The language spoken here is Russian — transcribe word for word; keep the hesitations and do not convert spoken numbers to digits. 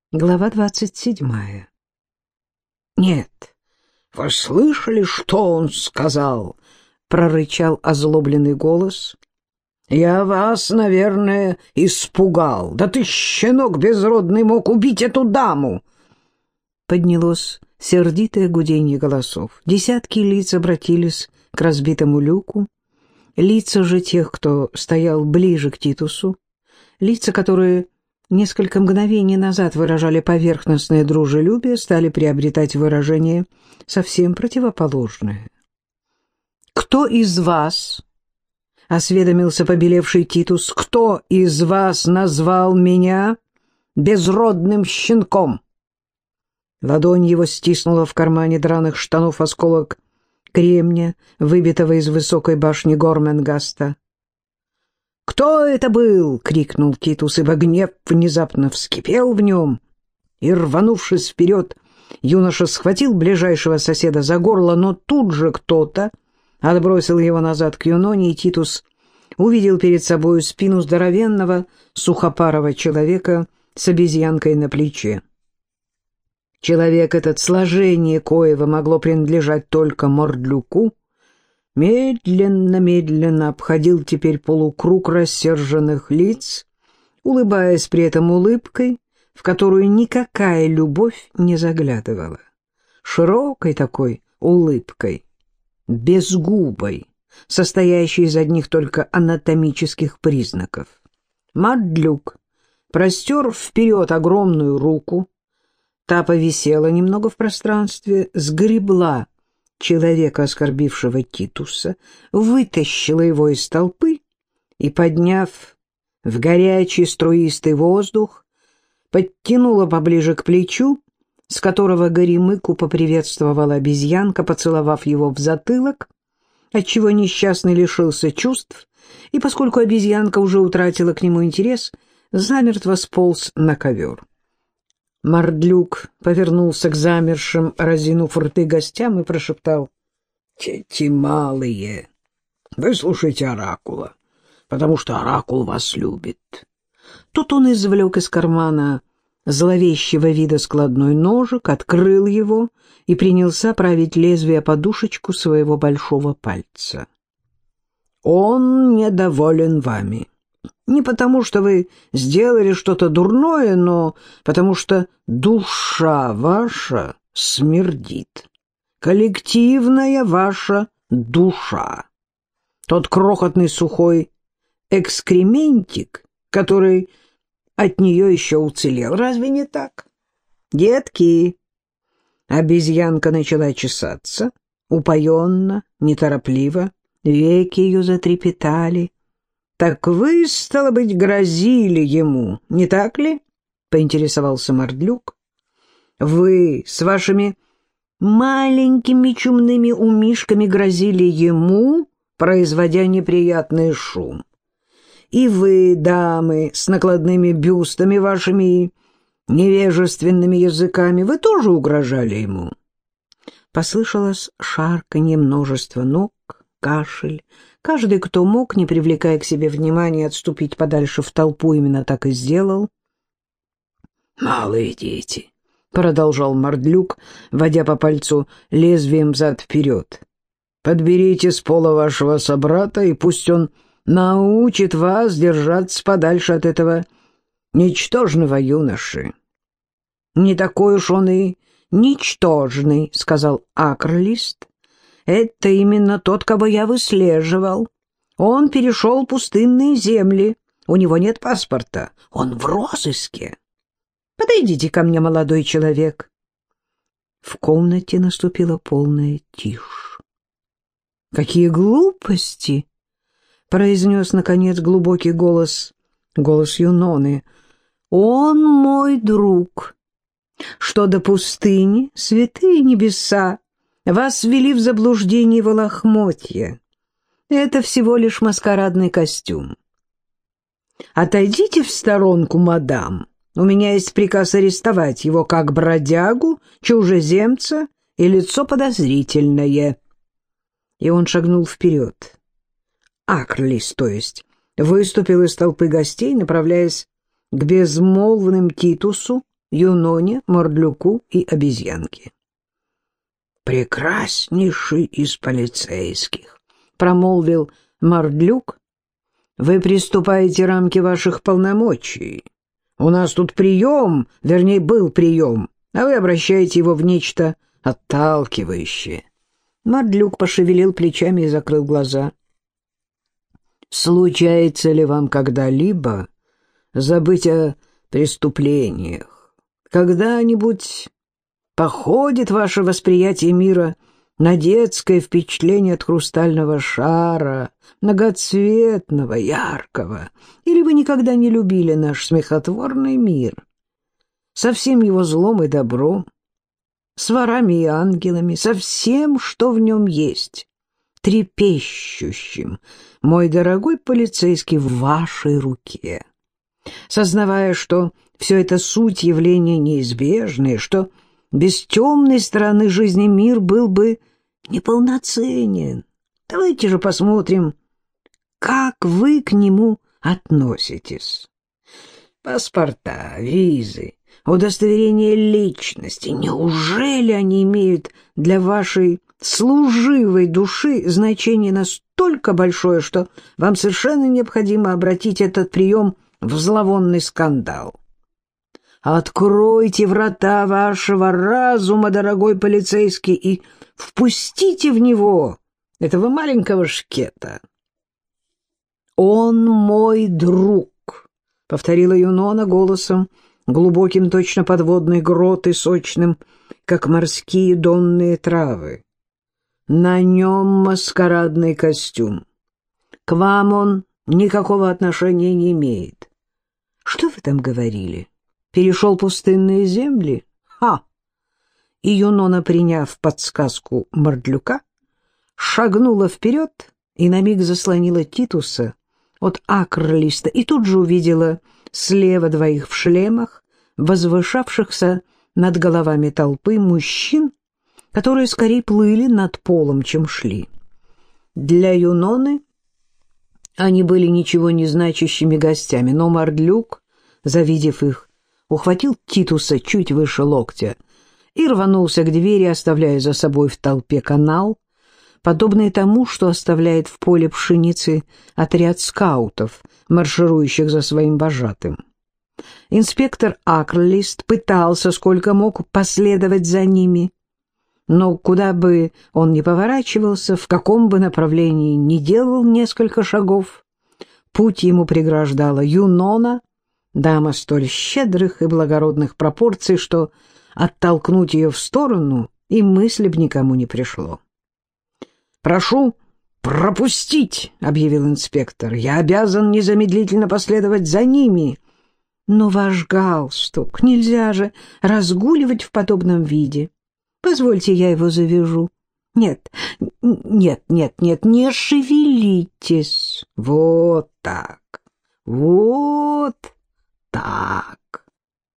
Глава двадцать седьмая. «Нет, вы слышали, что он сказал?» — прорычал озлобленный голос. «Я вас, наверное, испугал. Да ты, щенок безродный, мог убить эту даму!» Поднялось сердитое гуденье голосов. Десятки лиц обратились к разбитому люку. Лица же тех, кто стоял ближе к Титусу, лица, которые несколько мгновений назад выражали поверхностное дружелюбие, стали приобретать выражение совсем противоположное. «Кто из вас, — осведомился побелевший Титус, — кто из вас назвал меня безродным щенком?» Ладонь его стиснула в кармане драных штанов осколок кремня, выбитого из высокой башни Горменгаста. «Кто это был?» — крикнул Титус, ибо гнев внезапно вскипел в нем. И, рванувшись вперед, юноша схватил ближайшего соседа за горло, но тут же кто-то отбросил его назад к Юноне, и Титус увидел перед собою спину здоровенного, сухопарого человека с обезьянкой на плече. Человек этот, сложение коего могло принадлежать только Мордлюку, медленно-медленно обходил теперь полукруг рассерженных лиц, улыбаясь при этом улыбкой, в которую никакая любовь не заглядывала. Широкой такой улыбкой, безгубой, состоящей из одних только анатомических признаков. Мордлюк простер вперед огромную руку, та повисела немного в пространстве, сгребла человека, оскорбившего Титуса, вытащила его из толпы и, подняв в горячий струистый воздух, подтянула поближе к плечу, с которого Горемыку поприветствовала обезьянка, поцеловав его в затылок, отчего несчастный лишился чувств, и, поскольку обезьянка уже утратила к нему интерес, замертво сполз на ковер. Мордлюк повернулся к замершим, разинув рты гостям, и прошептал: «Дети малые, выслушайте оракула, потому что оракул вас любит». Тут он извлек из кармана зловещего вида складной ножик, открыл его и принялся править лезвие подушечку своего большого пальца. «Он недоволен вами. Не потому, что вы сделали что-то дурное, но потому что душа ваша смердит. Коллективная ваша душа. Тот крохотный сухой экскрементик, который от нее еще уцелел. Разве не так? Детки!» Обезьянка начала чесаться, упоенно, неторопливо, веки ее затрепетали. «Так вы, стало быть, грозили ему, не так ли?» — поинтересовался Мордлюк. «Вы с вашими маленькими чумными умишками грозили ему, производя неприятный шум. И вы, дамы, с накладными бюстами вашими и невежественными языками, вы тоже угрожали ему?» Послышалось шарканье множества ног, кашель. Каждый, кто мог, не привлекая к себе внимания, отступить подальше в толпу, именно так и сделал. «Малые дети», — продолжал Мордлюк, водя по пальцу лезвием взад-вперед, — «подберите с пола вашего собрата, и пусть он научит вас держаться подальше от этого ничтожного юноши». «Не такой уж он и ничтожный», — сказал Акрлист. «Это именно тот, кого я выслеживал. Он перешел пустынные земли. У него нет паспорта. Он в розыске. Подойдите ко мне, молодой человек». В комнате наступила полная тишь. «Какие глупости!» — произнес, наконец, глубокий голос, голос Юноны. «Он мой друг. Что до пустыни, святые небеса вас ввели в заблуждение в лохмотья. Это всего лишь маскарадный костюм. Отойдите в сторонку, мадам. У меня есть приказ арестовать его как бродягу, чужеземца и лицо подозрительное». И он шагнул вперед. Акрлис, то есть, выступил из толпы гостей, направляясь к безмолвным Титусу, Юноне, Мордлюку и обезьянке. «Прекраснейший из полицейских», — промолвил Мордлюк. «Вы приступаете рамки ваших полномочий. У нас тут прием, вернее, был прием, а вы обращаете его в нечто отталкивающее». Мордлюк пошевелил плечами и закрыл глаза. «Случается ли вам когда-либо забыть о преступлениях? Когда-нибудь походит ваше восприятие мира на детское впечатление от хрустального шара, многоцветного, яркого? Или вы никогда не любили наш смехотворный мир со всем его злом и добром, с ворами и ангелами, со всем, что в нем есть, трепещущим, мой дорогой полицейский, в вашей руке, сознавая, что все это суть явления неизбежные, что без темной стороны жизни мир был бы неполноценен? Давайте же посмотрим, как вы к нему относитесь. Паспорта, визы, удостоверение личности, неужели они имеют для вашей служивой души значение настолько большое, что вам совершенно необходимо обратить этот прием в зловонный скандал? Откройте врата вашего разума, дорогой полицейский, и впустите в него этого маленького шкета. «Он мой друг», — повторила Юнона голосом, глубоким точно подводный грот и сочным, как морские донные травы. «На нем маскарадный костюм. К вам он никакого отношения не имеет». «Что вы там говорили? Перешел пустынные земли? Ха!» И Юнона, приняв подсказку Мордлюка, шагнула вперед и на миг заслонила Титуса от Акрлиста, и тут же увидела слева двоих в шлемах, возвышавшихся над головами толпы мужчин, которые скорее плыли над полом, чем шли. Для Юноны они были ничего не значащими гостями, но Мордлюк, завидев их, ухватил Титуса чуть выше локтя и рванулся к двери, оставляя за собой в толпе канал, подобный тому, что оставляет в поле пшеницы отряд скаутов, марширующих за своим вожатым. Инспектор Акрлист пытался, сколько мог, последовать за ними, но куда бы он ни поворачивался, в каком бы направлении ни делал несколько шагов, путь ему преграждала Юнона, дама столь щедрых и благородных пропорций, что оттолкнуть ее в сторону и мысли б никому не пришло. «Прошу пропустить», — объявил инспектор. «Я обязан незамедлительно последовать за ними». «Но ваш галстук, нельзя же разгуливать в подобном виде. Позвольте, я его завяжу». «Нет, нет, нет, нет, не шевелитесь. Вот так, вот так».